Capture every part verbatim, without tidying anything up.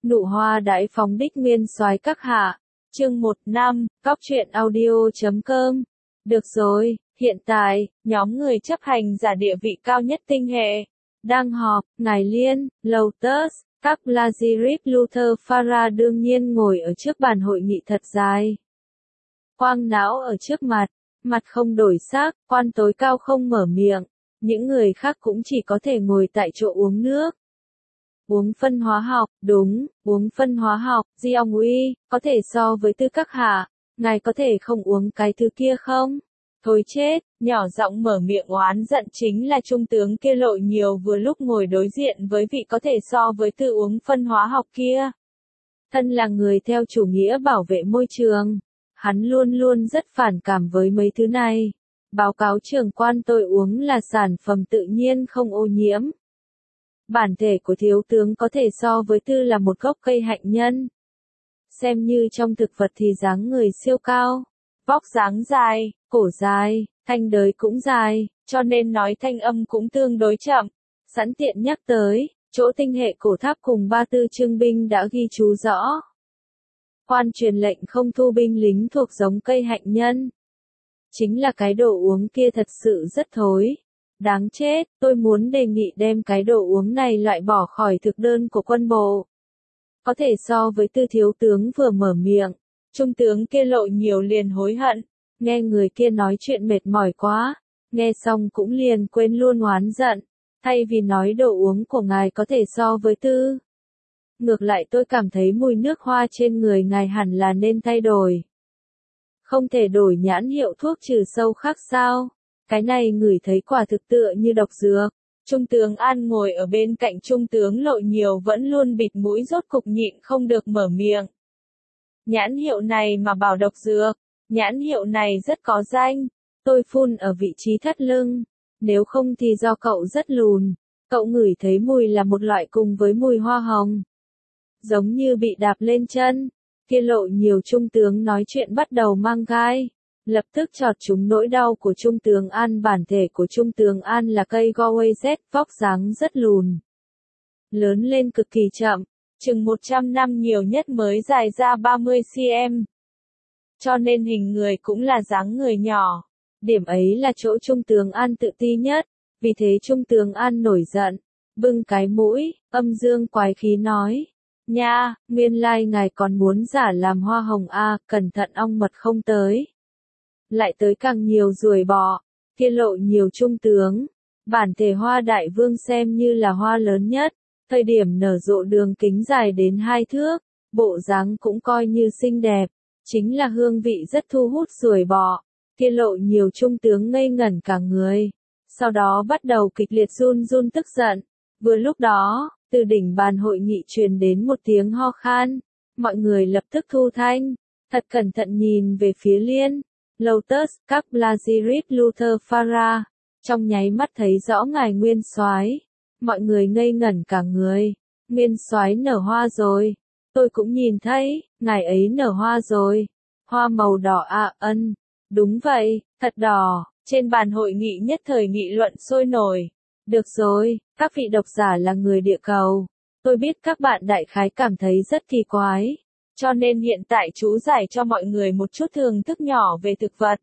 Nụ hoa đãi phóng đích nguyên soái các hạ. Chương một năm, góc truyện audio chấm com. Được rồi, hiện tại, nhóm người chấp hành giả địa vị cao nhất tinh hệ đang họp, Ngài Liên, Lotus, các Lazarus Luther Farah đương nhiên ngồi ở trước bàn hội nghị thật dài. Quang não ở trước mặt, mặt không đổi sắc, quan tối cao không mở miệng, những người khác cũng chỉ có thể ngồi tại chỗ uống nước. Uống phân hóa học, đúng, uống phân hóa học, Di ông uy, có thể so với tư các hạ, ngài có thể không uống cái thứ kia không? Thôi chết, nhỏ giọng mở miệng oán giận chính là trung tướng kia Lộ Nhiều vừa lúc ngồi đối diện với vị có thể so với tư uống phân hóa học kia. Thân là người theo chủ nghĩa bảo vệ môi trường, hắn luôn luôn rất phản cảm với mấy thứ này. Báo cáo trưởng quan, tôi uống là sản phẩm tự nhiên không ô nhiễm. Bản thể của thiếu tướng có thể so với tư là một gốc cây hạnh nhân. Xem như trong thực vật thì dáng người siêu cao, vóc dáng dài, cổ dài, thanh đới cũng dài, cho nên nói thanh âm cũng tương đối chậm. Sẵn tiện nhắc tới, chỗ tinh hệ cổ tháp cùng ba tư trương binh đã ghi chú rõ. Quan truyền lệnh không thu binh lính thuộc giống cây hạnh nhân. Chính là cái đồ uống kia thật sự rất thối. Đáng chết, tôi muốn đề nghị đem cái đồ uống này loại bỏ khỏi thực đơn của quân bộ. Có thể so với tư thiếu tướng vừa mở miệng, trung tướng kia Lộ Nhiều liền hối hận, nghe người kia nói chuyện mệt mỏi quá, nghe xong cũng liền quên luôn oán giận, thay vì nói đồ uống của ngài có thể so với tư. Ngược lại tôi cảm thấy mùi nước hoa trên người ngài hẳn là nên thay đổi. Không thể đổi nhãn hiệu thuốc trừ sâu khác sao? Cái này ngửi thấy quả thực tựa như độc dược. Trung tướng An ngồi ở bên cạnh trung tướng Lộ Nhiều vẫn luôn bịt mũi rốt cục nhịn không được mở miệng. Nhãn hiệu này mà bảo độc dược, nhãn hiệu này rất có danh. Tôi phun ở vị trí thắt lưng, nếu không thì do cậu rất lùn. Cậu ngửi thấy mùi là một loại cùng với mùi hoa hồng. Giống như bị đạp lên chân. Kia Lộ Nhiều trung tướng nói chuyện bắt đầu mang gai. Lập tức chọt trúng nỗi đau của Trung tướng An. Bản thể của Trung tướng An là cây Galway Z, vóc dáng rất lùn. Lớn lên cực kỳ chậm, chừng một trăm năm nhiều nhất mới dài ra ba mươi xăng-ti-mét. Cho nên hình người cũng là dáng người nhỏ. Điểm ấy là chỗ Trung tướng An tự ti nhất, vì thế Trung tướng An nổi giận, bưng cái mũi, âm dương quái khí nói. Nha, nguyên lai ngài còn muốn giả làm hoa hồng a, cẩn thận ong mật không tới. Lại tới càng nhiều ruồi bọ, kia Lộ Nhiều trung tướng. Bản thể hoa đại vương xem như là hoa lớn nhất, thời điểm nở rộ đường kính dài đến hai thước, bộ dáng cũng coi như xinh đẹp, chính là hương vị rất thu hút ruồi bọ. Kia Lộ Nhiều trung tướng ngây ngẩn cả người, sau đó bắt đầu kịch liệt run run tức giận. Vừa lúc đó, từ đỉnh bàn hội nghị truyền đến một tiếng ho khan, mọi người lập tức thu thanh, thật cẩn thận nhìn về phía Liên, Lotus, các Lazarus Luther Farah, trong nháy mắt thấy rõ ngài nguyên soái, mọi người ngây ngẩn cả người, nguyên soái nở hoa rồi, tôi cũng nhìn thấy, ngài ấy nở hoa rồi, hoa màu đỏ à ân, đúng vậy, thật đỏ, trên bàn hội nghị nhất thời nghị luận sôi nổi. Được rồi, các vị độc giả là người địa cầu. Tôi biết các bạn đại khái cảm thấy rất kỳ quái. Cho nên hiện tại chú giải cho mọi người một chút thường thức nhỏ về thực vật.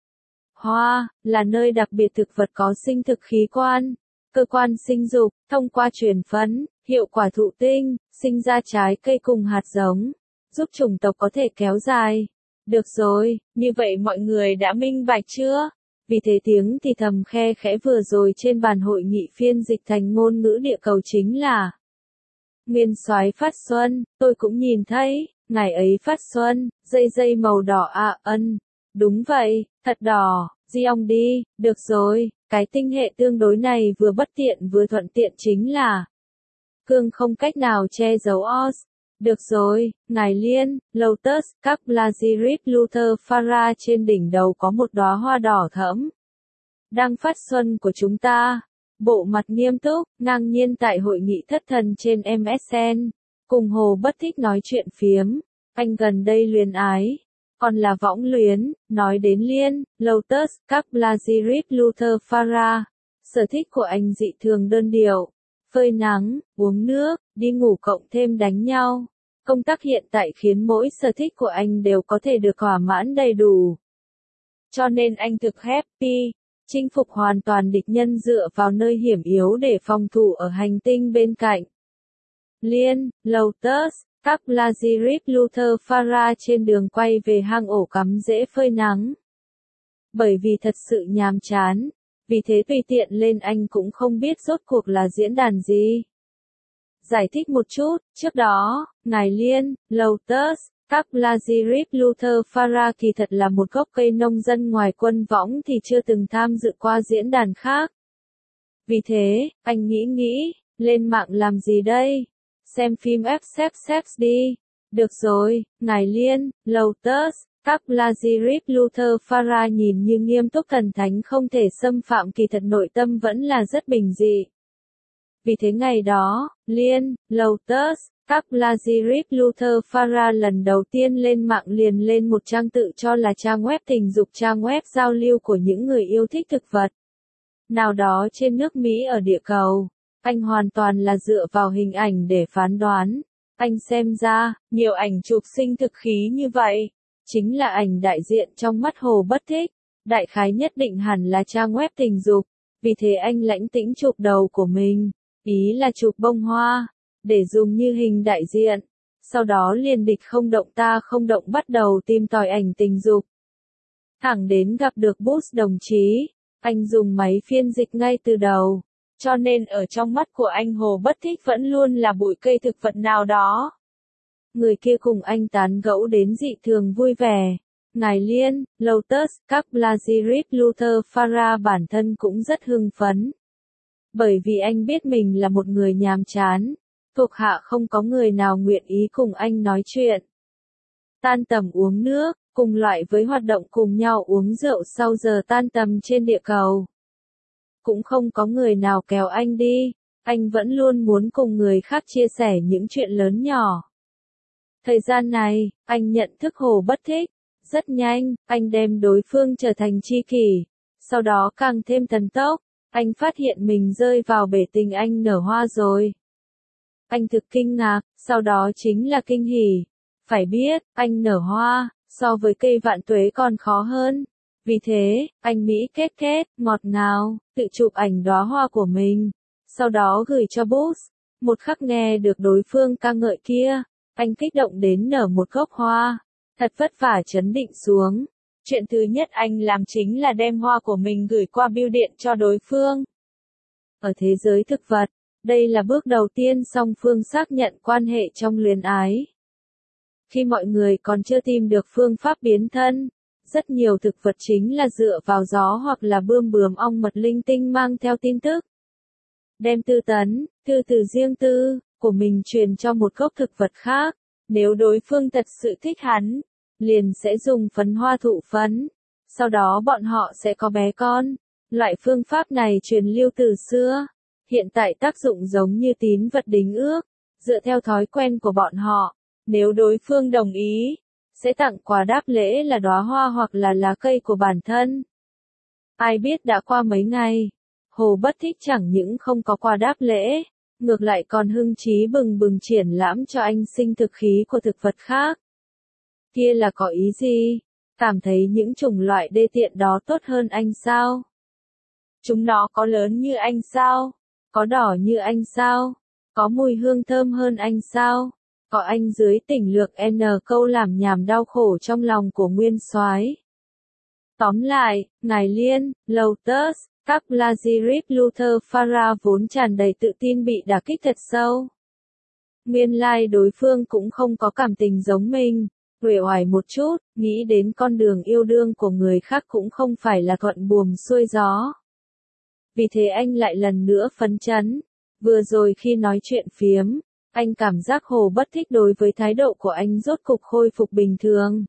Hoa, là nơi đặc biệt thực vật có sinh thực khí quan, cơ quan sinh dục, thông qua truyền phấn, hiệu quả thụ tinh, sinh ra trái cây cùng hạt giống, giúp chủng tộc có thể kéo dài. Được rồi, như vậy mọi người đã minh bạch chưa? Vì thế tiếng thì thầm khe khẽ vừa rồi trên bàn hội nghị phiên dịch thành ngôn ngữ địa cầu chính là Nguyên soái phát xuân, tôi cũng nhìn thấy, ngài ấy phát xuân, dây dây màu đỏ à ân, đúng vậy, thật đỏ, Di ông đi, được rồi, cái tinh hệ tương đối này vừa bất tiện vừa thuận tiện chính là cương không cách nào che giấu os. Được rồi, ngài Liên, Lotus, các Lazarus Luther Farah trên đỉnh đầu có một đóa hoa đỏ thẫm. Đang phát xuân của chúng ta. Bộ mặt nghiêm túc, ngang nhiên tại hội nghị thất thần trên em ét en. Cùng Hồ Bất thích nói chuyện phiếm. Anh gần đây luyến ái. Còn là võng luyến, nói đến Liên, Lotus, các Lazarus Luther Farah. Sở thích của anh dị thường đơn điệu. Phơi nắng, uống nước, đi ngủ cộng thêm đánh nhau. Công tác hiện tại khiến mỗi sở thích của anh đều có thể được thỏa mãn đầy đủ. Cho nên anh thực happy, chinh phục hoàn toàn địch nhân dựa vào nơi hiểm yếu để phòng thủ ở hành tinh bên cạnh. Liên, Lotus, các Lazarus Luther Farah trên đường quay về hang ổ cắm rễ phơi nắng. Bởi vì thật sự nhàm chán, vì thế tùy tiện lên anh cũng không biết rốt cuộc là diễn đàn gì. Giải thích một chút, trước đó, ngài Liên, Lotus, các Lazarus Luther Farah kỳ thật là một gốc cây nông dân ngoài quân võng thì chưa từng tham dự qua diễn đàn khác. Vì thế, anh nghĩ nghĩ, lên mạng làm gì đây? Xem phim ép ép ép đi. Được rồi, ngài Liên, Lotus, các Lazarus Luther Farah nhìn như nghiêm túc thần thánh không thể xâm phạm kỳ thật nội tâm vẫn là rất bình dị. Vì thế ngày đó, Liên, Lotus, các Lazarus Luther Farah lần đầu tiên lên mạng liền lên một trang tự cho là trang web tình dục, trang web giao lưu của những người yêu thích thực vật nào đó trên nước Mỹ ở địa cầu. Anh hoàn toàn là dựa vào hình ảnh để phán đoán. Anh xem ra, nhiều ảnh chụp sinh thực khí như vậy, chính là ảnh đại diện trong mắt Hồ Bất Thích. Đại khái nhất định hẳn là trang web tình dục. Vì thế anh lãnh tĩnh chụp đầu của mình, ý là chụp bông hoa, để dùng như hình đại diện. Sau đó liền địch không động ta không động bắt đầu tìm tòi ảnh tình dục. Thẳng đến gặp được Bush đồng chí, anh dùng máy phiên dịch ngay từ đầu. Cho nên ở trong mắt của anh Hồ Bất Thích vẫn luôn là bụi cây thực vật nào đó. Người kia cùng anh tán gẫu đến dị thường vui vẻ. Ngài Liên, Lotus, các Lazarus Luther Farah bản thân cũng rất hưng phấn. Bởi vì anh biết mình là một người nhàm chán, thuộc hạ không có người nào nguyện ý cùng anh nói chuyện. Tan tầm uống nước, cùng loại với hoạt động cùng nhau uống rượu sau giờ tan tầm trên địa cầu. Cũng không có người nào kéo anh đi, anh vẫn luôn muốn cùng người khác chia sẻ những chuyện lớn nhỏ. Thời gian này, anh nhận thức Hồ Bất Thích. Rất nhanh, anh đem đối phương trở thành tri kỷ. Sau đó càng thêm thần tốc, anh phát hiện mình rơi vào bể tình anh nở hoa rồi. Anh thực kinh ngạc, sau đó chính là kinh hỉ. Phải biết, anh nở hoa, so với cây vạn tuế còn khó hơn. Vì thế, anh Mỹ kết kết, ngọt ngào, tự chụp ảnh đóa hoa của mình. Sau đó gửi cho Bush. Một khắc nghe được đối phương ca ngợi kia, anh kích động đến nở một gốc hoa. Thật vất vả trấn định xuống. Chuyện thứ nhất anh làm chính là đem hoa của mình gửi qua bưu điện cho đối phương. Ở thế giới thực vật, đây là bước đầu tiên song phương xác nhận quan hệ trong luyến ái. Khi mọi người còn chưa tìm được phương pháp biến thân, rất nhiều thực vật chính là dựa vào gió hoặc là bươm bướm ong mật linh tinh mang theo tin tức. Đem tư tấn, thư từ riêng tư, của mình truyền cho một gốc thực vật khác. Nếu đối phương thật sự thích hắn, liền sẽ dùng phấn hoa thụ phấn. Sau đó bọn họ sẽ có bé con. Loại phương pháp này truyền lưu từ xưa. Hiện tại tác dụng giống như tín vật đính ước. Dựa theo thói quen của bọn họ, nếu đối phương đồng ý, sẽ tặng quà đáp lễ là đóa hoa hoặc là lá cây của bản thân. Ai biết đã qua mấy ngày, Hồ Bất Thích chẳng những không có quà đáp lễ, ngược lại còn hưng trí bừng bừng triển lãm cho anh sinh thực khí của thực vật khác. Kia là có ý gì? Cảm thấy những chủng loại đê tiện đó tốt hơn anh sao? Chúng nó có lớn như anh sao? Có đỏ như anh sao? Có mùi hương thơm hơn anh sao? Có anh dưới tỉnh lược N câu làm nhảm đau khổ trong lòng của nguyên soái. Tóm lại, ngài Liên, Lotus, các Lazarus Luther Farah vốn tràn đầy tự tin bị đả kích thật sâu. Nguyên lai like đối phương cũng không có cảm tình giống mình, uể oải một chút, nghĩ đến con đường yêu đương của người khác cũng không phải là thuận buồm xuôi gió. Vì thế anh lại lần nữa phấn chấn. Vừa rồi khi nói chuyện phiếm, anh cảm giác Hồ Bất Thích đối với thái độ của anh rốt cục khôi phục bình thường.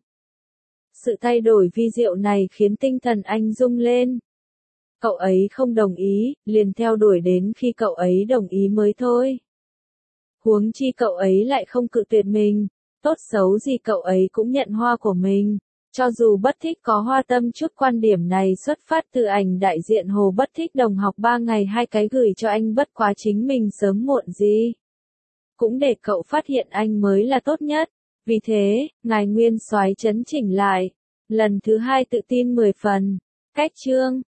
Sự thay đổi vi diệu này khiến tinh thần anh rung lên. Cậu ấy không đồng ý, liền theo đuổi đến khi cậu ấy đồng ý mới thôi. Huống chi cậu ấy lại không cự tuyệt mình, tốt xấu gì cậu ấy cũng nhận hoa của mình. Cho dù Bất Thích có hoa tâm chút, quan điểm này xuất phát từ ảnh đại diện Hồ Bất Thích đồng học ba ngày hai cái gửi cho anh, bất quá chính mình sớm muộn gì cũng để cậu phát hiện anh mới là tốt nhất. Vì thế, ngài nguyên soái chấn chỉnh lại. Lần thứ hai tự tin mười phần. Cách chương